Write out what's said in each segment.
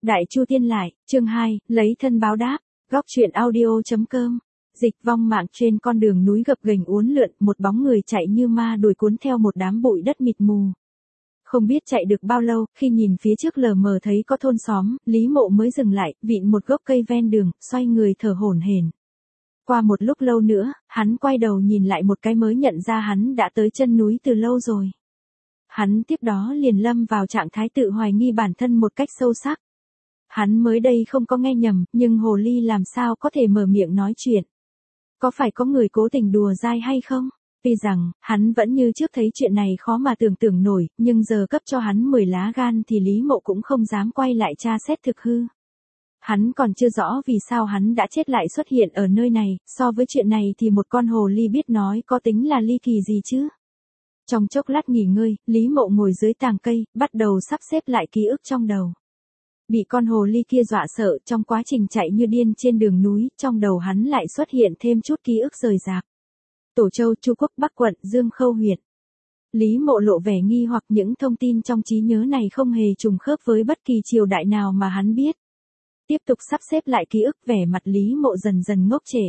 Đại Chu Tiên Lại, chương 2, lấy thân báo đáp, góc truyện audio.com. Dịch vong mạng trên con đường núi gập ghềnh uốn lượn, một bóng người chạy như ma đuổi cuốn theo một đám bụi đất mịt mù. Không biết chạy được bao lâu, khi nhìn phía trước lờ mờ thấy có thôn xóm, Lý Mộ mới dừng lại, vịn một gốc cây ven đường, xoay người thở hổn hển. Qua một lúc lâu nữa, hắn quay đầu nhìn lại một cái mới nhận ra hắn đã tới chân núi từ lâu rồi. Hắn tiếp đó liền lâm vào trạng thái tự hoài nghi bản thân một cách sâu sắc. Hắn mới đây không có nghe nhầm, nhưng hồ ly làm sao có thể mở miệng nói chuyện. Có phải có người cố tình đùa dai hay không? Vì rằng, hắn vẫn như trước thấy chuyện này khó mà tưởng tượng nổi, nhưng giờ cấp cho hắn 10 lá gan thì Lý Mộ cũng không dám quay lại tra xét thực hư. Hắn còn chưa rõ vì sao hắn đã chết lại xuất hiện ở nơi này, so với chuyện này thì một con hồ ly biết nói có tính là ly kỳ gì chứ? Trong chốc lát nghỉ ngơi, Lý Mộ ngồi dưới tàng cây, bắt đầu sắp xếp lại ký ức trong đầu. Bị con hồ ly kia dọa sợ, trong quá trình chạy như điên trên đường núi, trong đầu hắn lại xuất hiện thêm chút ký ức rời rạc. Tổ Châu, Chu Quốc, Bắc quận, Dương Khâu huyện. Lý Mộ lộ vẻ nghi hoặc những thông tin trong trí nhớ này không hề trùng khớp với bất kỳ triều đại nào mà hắn biết. Tiếp tục sắp xếp lại ký ức, vẻ mặt Lý Mộ dần dần ngốc trệ.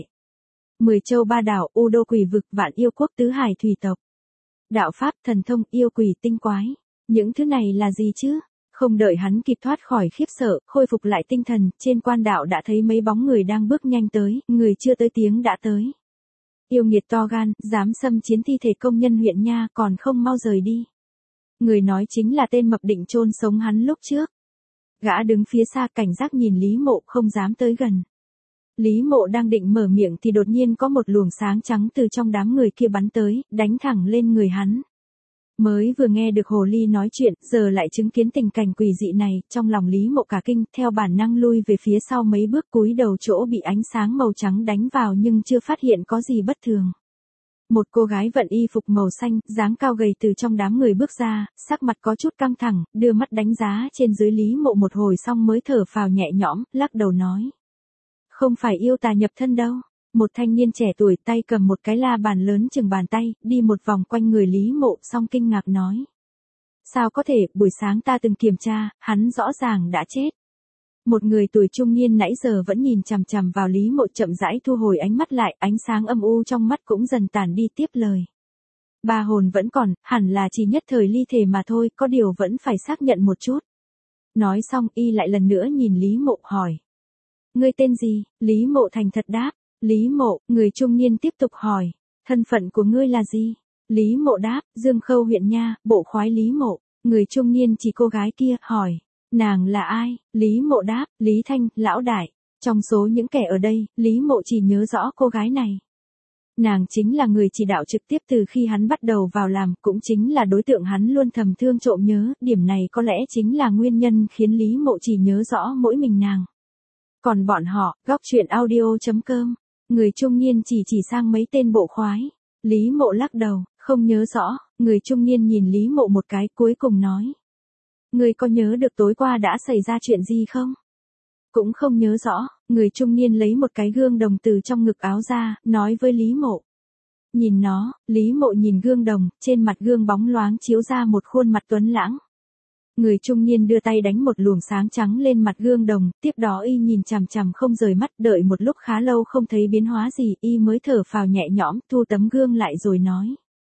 10 châu ba đảo, U Đô Quỷ Vực, Vạn Yêu Quốc, Tứ Hải Thủy Tộc. Đạo pháp, thần thông, yêu quỷ, tinh quái. Những thứ này là gì chứ? Không đợi hắn kịp thoát khỏi khiếp sợ, khôi phục lại tinh thần, trên quan đạo đã thấy mấy bóng người đang bước nhanh tới, người chưa tới tiếng đã tới. Yêu nghiệt to gan, dám xâm chiếm thi thể công nhân huyện nha, còn không mau rời đi. Người nói chính là tên mập định chôn sống hắn lúc trước. Gã đứng phía xa cảnh giác nhìn Lý Mộ, không dám tới gần. Lý Mộ đang định mở miệng thì đột nhiên có một luồng sáng trắng từ trong đám người kia bắn tới, đánh thẳng lên người hắn. Mới vừa nghe được hồ ly nói chuyện, giờ lại chứng kiến tình cảnh quỷ dị này, trong lòng Lý Mộ cả kinh, theo bản năng lui về phía sau mấy bước, cúi đầu chỗ bị ánh sáng màu trắng đánh vào nhưng chưa phát hiện có gì bất thường. Một cô gái vận y phục màu xanh, dáng cao gầy từ trong đám người bước ra, sắc mặt có chút căng thẳng, đưa mắt đánh giá trên dưới Lý Mộ một hồi xong mới thở phào nhẹ nhõm, lắc đầu nói. Không phải yêu tà nhập thân đâu. Một thanh niên trẻ tuổi tay cầm một cái la bàn lớn chừng bàn tay, đi một vòng quanh người Lý Mộ xong kinh ngạc nói. Sao có thể, buổi sáng ta từng kiểm tra, hắn rõ ràng đã chết. Một người tuổi trung niên nãy giờ vẫn nhìn chằm chằm vào Lý Mộ chậm rãi thu hồi ánh mắt lại, ánh sáng âm u trong mắt cũng dần tản đi tiếp lời. Ba hồn vẫn còn, hẳn là chỉ nhất thời ly thể mà thôi, có điều vẫn phải xác nhận một chút. Nói xong y lại lần nữa nhìn Lý Mộ hỏi. Ngươi tên gì? Lý Mộ thành thật đáp. Lý Mộ, người trung niên tiếp tục hỏi. Thân phận của ngươi là gì? Lý Mộ đáp, Dương Khâu huyện nha, bộ khoái Lý Mộ. Người trung niên chỉ cô gái kia, hỏi. Nàng là ai? Lý Mộ đáp, Lý Thanh, lão đại. Trong số những kẻ ở đây, Lý Mộ chỉ nhớ rõ cô gái này. Nàng chính là người chỉ đạo trực tiếp từ khi hắn bắt đầu vào làm, cũng chính là đối tượng hắn luôn thầm thương trộm nhớ, điểm này có lẽ chính là nguyên nhân khiến Lý Mộ chỉ nhớ rõ mỗi mình nàng. Còn bọn họ, góc truyện audio.com. Người trung niên chỉ sang mấy tên bộ khoái. Lý Mộ lắc đầu, không nhớ rõ. Người trung niên nhìn Lý Mộ một cái cuối cùng nói. Người có nhớ được tối qua đã xảy ra chuyện gì không? Cũng không nhớ rõ. Người trung niên lấy một cái gương đồng từ trong ngực áo ra, nói với Lý Mộ. Nhìn nó, Lý Mộ nhìn gương đồng, trên mặt gương bóng loáng chiếu ra một khuôn mặt tuấn lãng. Người trung niên đưa tay đánh một luồng sáng trắng lên mặt gương đồng, tiếp đó y nhìn chằm chằm không rời mắt, đợi một lúc khá lâu không thấy biến hóa gì, y mới thở phào nhẹ nhõm, thu tấm gương lại rồi nói.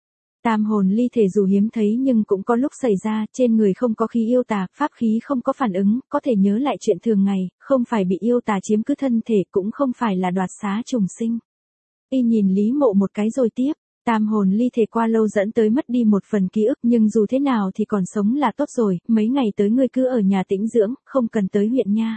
Tam hồn ly thể dù hiếm thấy nhưng cũng có lúc xảy ra, trên người không có khí yêu tà, pháp khí không có phản ứng, có thể nhớ lại chuyện thường ngày, không phải bị yêu tà chiếm cứ thân thể, cũng không phải là đoạt xá trùng sinh. Y nhìn Lý Mộ một cái rồi tiếp. Tam hồn ly thể qua lâu dẫn tới mất đi một phần ký ức, nhưng dù thế nào thì còn sống là tốt rồi, mấy ngày tới ngươi cứ ở nhà tĩnh dưỡng, không cần tới huyện nha.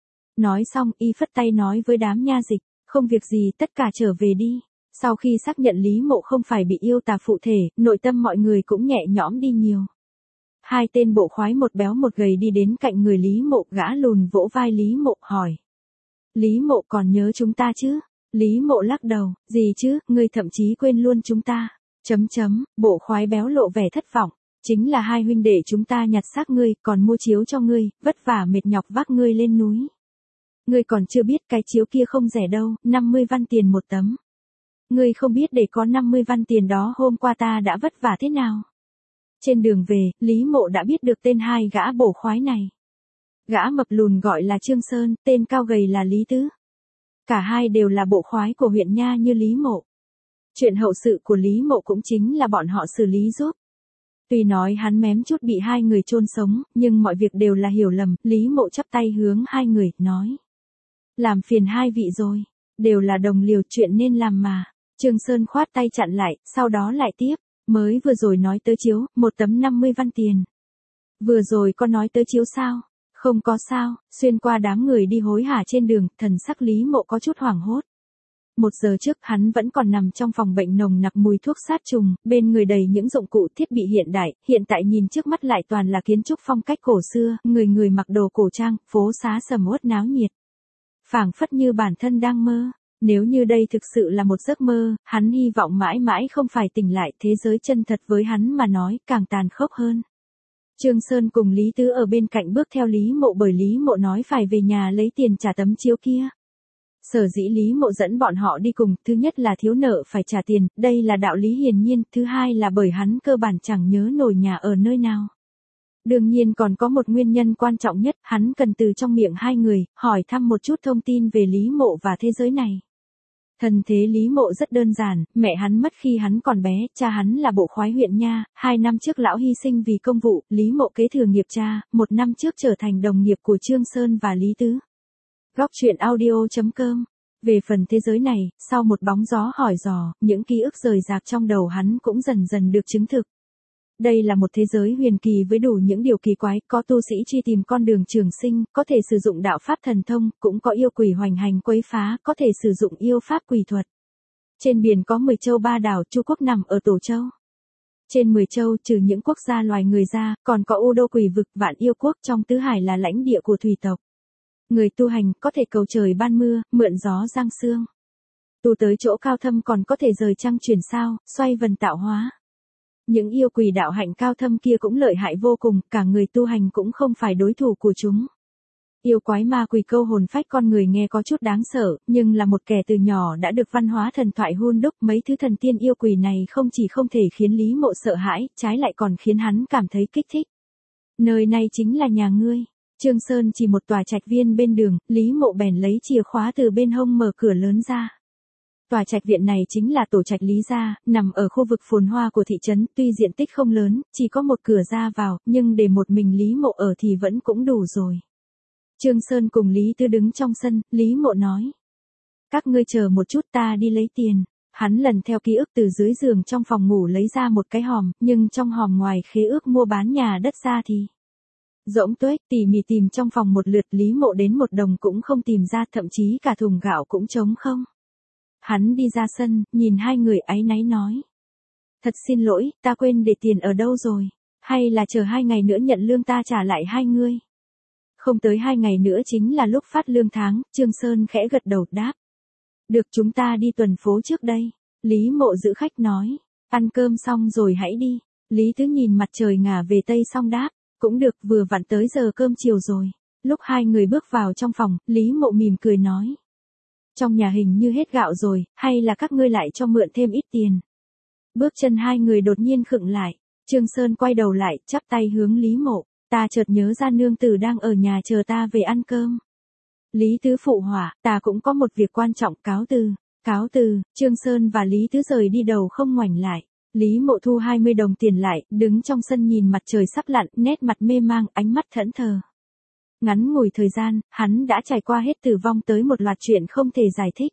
Nói xong, y phất tay nói với đám nha dịch, không việc gì, tất cả trở về đi. Sau khi xác nhận Lý Mộ không phải bị yêu tà phụ thể, nội tâm mọi người cũng nhẹ nhõm đi nhiều. Hai tên bộ khoái một béo một gầy đi đến cạnh người Lý Mộ, gã lùn vỗ vai Lý Mộ hỏi. Lý Mộ còn nhớ chúng ta chứ? Lý Mộ lắc đầu, gì chứ, ngươi thậm chí quên luôn chúng ta. Bộ khoái béo lộ vẻ thất vọng. Chính là hai huynh đệ chúng ta nhặt xác ngươi, còn mua chiếu cho ngươi, vất vả mệt nhọc vác ngươi lên núi. Ngươi còn chưa biết cái chiếu kia không rẻ đâu, 50 văn tiền một tấm. Ngươi không biết để có 50 văn tiền đó hôm qua ta đã vất vả thế nào. Trên đường về, Lý Mộ đã biết được tên hai gã bổ khoái này. Gã mập lùn gọi là Trương Sơn, tên cao gầy là Lý Tứ. Cả hai đều là bộ khoái của huyện nha như Lý Mộ. Chuyện hậu sự của Lý Mộ cũng chính là bọn họ xử lý giúp. Tuy nói hắn mém chút bị hai người chôn sống, nhưng mọi việc đều là hiểu lầm, Lý Mộ chắp tay hướng hai người, nói. Làm phiền hai vị rồi, đều là đồng liều chuyện nên làm mà. Trương Sơn khoát tay chặn lại, sau đó lại tiếp, mới vừa rồi nói tới chiếu, một tấm 50 văn tiền. Vừa rồi có nói tới chiếu sao? Không có sao, xuyên qua đám người đi hối hả trên đường, thần sắc Lý Mộ có chút hoảng hốt. 1 giờ trước hắn vẫn còn nằm trong phòng bệnh nồng nặc mùi thuốc sát trùng, bên người đầy những dụng cụ thiết bị hiện đại, hiện tại nhìn trước mắt lại toàn là kiến trúc phong cách cổ xưa, người người mặc đồ cổ trang, phố xá sầm uất náo nhiệt. Phảng phất như bản thân đang mơ. Nếu như đây thực sự là một giấc mơ, hắn hy vọng mãi mãi không phải tỉnh lại, thế giới chân thật với hắn mà nói càng tàn khốc hơn. Trương Sơn cùng Lý Tứ ở bên cạnh bước theo Lý Mộ bởi Lý Mộ nói phải về nhà lấy tiền trả tấm chiếu kia. Sở dĩ Lý Mộ dẫn bọn họ đi cùng, thứ nhất là thiếu nợ phải trả tiền, đây là đạo lý hiển nhiên, thứ hai là bởi hắn cơ bản chẳng nhớ nổi nhà ở nơi nào. Đương nhiên còn có một nguyên nhân quan trọng nhất, hắn cần từ trong miệng hai người, hỏi thăm một chút thông tin về Lý Mộ và thế giới này. Thân thế Lý Mộ rất đơn giản, mẹ hắn mất khi hắn còn bé, cha hắn là bộ khoái huyện nha, 2 năm trước lão hy sinh vì công vụ, Lý Mộ kế thừa nghiệp cha, 1 năm trước trở thành đồng nghiệp của Trương Sơn và Lý Tứ. Góc truyện audio.com. Về phần thế giới này, sau một bóng gió hỏi dò, những ký ức rời rạc trong đầu hắn cũng dần dần được chứng thực. Đây là một thế giới huyền kỳ với đủ những điều kỳ quái, có tu sĩ truy tìm con đường trường sinh, có thể sử dụng đạo pháp thần thông, cũng có yêu quỷ hoành hành quấy phá, có thể sử dụng yêu pháp quỷ thuật. Trên biển có 10 châu 3 đảo, Chu quốc nằm ở Tổ Châu. Trên 10 châu trừ những quốc gia loài người ra, còn có U Đô quỷ vực, Vạn Yêu quốc, trong tứ hải là lãnh địa của thủy tộc. Người tu hành có thể cầu trời ban mưa, mượn gió giăng sương. Tu tới chỗ cao thâm còn có thể rời trăng chuyển sao, xoay vần tạo hóa. Những yêu quỷ đạo hạnh cao thâm kia cũng lợi hại vô cùng, cả người tu hành cũng không phải đối thủ của chúng. Yêu quái ma quỷ câu hồn phách con người nghe có chút đáng sợ, nhưng là một kẻ từ nhỏ đã được văn hóa thần thoại hun đúc, mấy thứ thần tiên yêu quỷ này không chỉ không thể khiến Lý Mộ sợ hãi, trái lại còn khiến hắn cảm thấy kích thích. Nơi này chính là nhà ngươi. Trương Sơn chỉ một tòa trạch viên bên đường, Lý Mộ bèn lấy chìa khóa từ bên hông mở cửa lớn ra. Tòa trạch viện này chính là tổ trạch Lý gia, nằm ở khu vực phồn hoa của thị trấn, tuy diện tích không lớn, chỉ có một cửa ra vào, nhưng để một mình Lý Mộ ở thì vẫn cũng đủ rồi. Trương Sơn cùng Lý Tứ đứng trong sân, Lý Mộ nói. Các ngươi chờ một chút ta đi lấy tiền. Hắn lần theo ký ức từ dưới giường trong phòng ngủ lấy ra một cái hòm, nhưng trong hòm ngoài khế ước mua bán nhà đất ra thì rỗng tuếch, tỉ mỉ tìm trong phòng một lượt, Lý Mộ đến 1 đồng cũng không tìm ra, thậm chí cả thùng gạo cũng trống không. Hắn đi ra sân, nhìn hai người áy náy nói. Thật xin lỗi, ta quên để tiền ở đâu rồi. Hay là chờ 2 ngày nữa nhận lương ta trả lại hai ngươi. Không tới 2 ngày nữa chính là lúc phát lương tháng, Trương Sơn khẽ gật đầu đáp. Được, chúng ta đi tuần phố trước đây. Lý Mộ giữ khách nói. Ăn cơm xong rồi hãy đi. Lý Tứ nhìn mặt trời ngả về tây xong đáp. Cũng được, vừa vặn tới giờ cơm chiều rồi. Lúc hai người bước vào trong phòng, Lý Mộ mỉm cười nói. Trong nhà hình như hết gạo rồi, hay là các ngươi lại cho mượn thêm ít tiền. Bước chân hai người đột nhiên khựng lại. Trương Sơn quay đầu lại, chắp tay hướng Lý Mộ. Ta chợt nhớ ra nương tử đang ở nhà chờ ta về ăn cơm. Lý Tứ phụ họa, ta cũng có một việc quan trọng, cáo từ. Cáo từ, Trương Sơn và Lý Tứ rời đi đầu không ngoảnh lại. Lý Mộ thu 20 đồng tiền lại, đứng trong sân nhìn mặt trời sắp lặn, nét mặt mê mang, ánh mắt thẫn thờ. Ngắn ngủi thời gian, hắn đã trải qua hết tử vong tới một loạt chuyện không thể giải thích.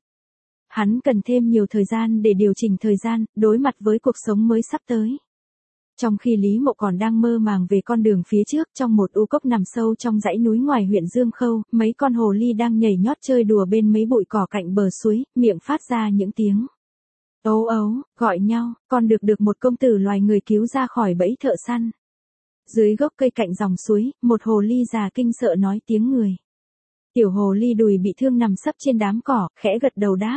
Hắn cần thêm nhiều thời gian để điều chỉnh thời gian, đối mặt với cuộc sống mới sắp tới. Trong khi Lý Mộ còn đang mơ màng về con đường phía trước, trong một u cốc nằm sâu trong dãy núi ngoài huyện Dương Khâu, mấy con hồ ly đang nhảy nhót chơi đùa bên mấy bụi cỏ cạnh bờ suối, miệng phát ra những tiếng ấu ấu, gọi nhau, còn được một công tử loài người cứu ra khỏi bẫy thợ săn. Dưới gốc cây cạnh dòng suối, một hồ ly già kinh sợ nói tiếng người. Tiểu hồ ly đùi bị thương nằm sấp trên đám cỏ, khẽ gật đầu đáp.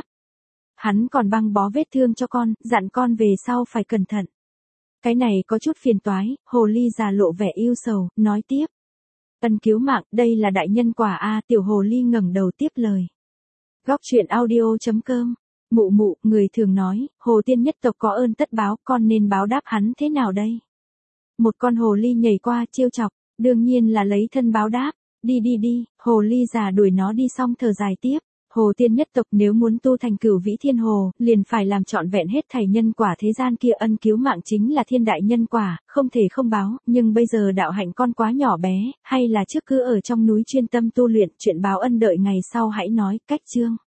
Hắn còn băng bó vết thương cho con, dặn con về sau phải cẩn thận. Cái này có chút phiền toái, hồ ly già lộ vẻ ưu sầu, nói tiếp. Ân cứu mạng, đây là đại nhân quả a. Tiểu hồ ly ngẩng đầu tiếp lời. Góc truyện audio.com. Mụ mụ, người thường nói, hồ tiên nhất tộc có ơn tất báo, con nên báo đáp hắn thế nào đây? Một con hồ ly nhảy qua trêu chọc, đương nhiên là lấy thân báo đáp. Đi đi đi, hồ ly già đuổi nó đi xong thở dài tiếp. Hồ tiên nhất tộc nếu muốn tu thành cửu vĩ thiên hồ, liền phải làm trọn vẹn hết thảy nhân quả thế gian kia, ân cứu mạng chính là thiên đại nhân quả, không thể không báo, nhưng bây giờ đạo hạnh con quá nhỏ bé, hay là trước cứ ở trong núi chuyên tâm tu luyện, chuyện báo ân đợi ngày sau hãy nói, cách chương.